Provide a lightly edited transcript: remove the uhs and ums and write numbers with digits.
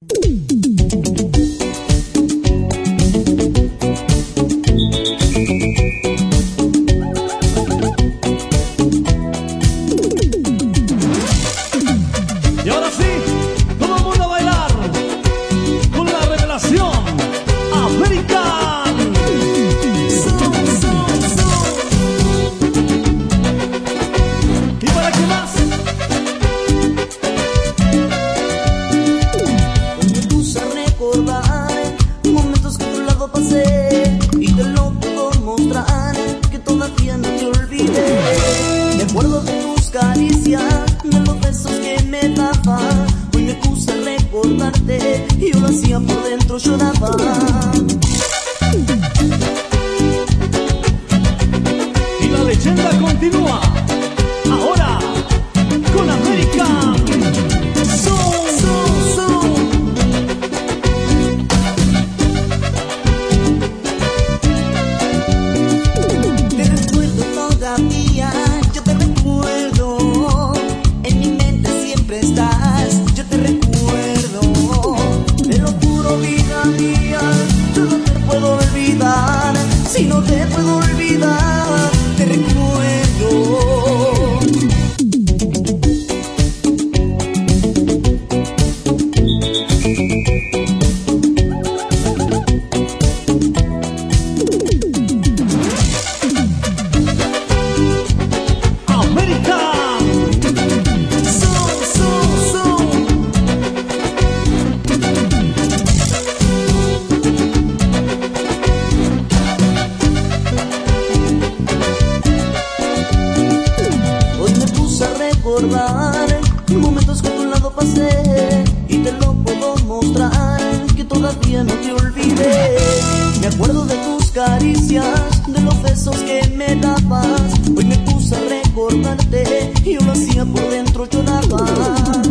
Y ahora sí, todo el mundo a bailar con la revelación American. ¿Y para qué más? Me puse a recordar momentos que a tu lado pasé y te lo puedo mostrar que todavía no te olvidé. Me acuerdo de tus caricias, de los besos que me dabas. Hoy me puse a recordarte y yo lo hacía por dentro, lloraba. Y la leyenda continúa. Ahora con American. Te recuerdo todavía, yo te recuerdo. En mi mente siempre estás, yo te recuerdo. Te lo juro, vida mía, yo no te puedo olvidar. Si no te puedo olvidar, te recuerdo. Hoy me puse a recordar momentos que a tu lado pasé y te lo puedo mostrar que todavía no te olvidé. Me acuerdo de tus caricias, de los besos que me dabas. Hoy me puse a recordarte y yo lo hacía por dentro, lloraba.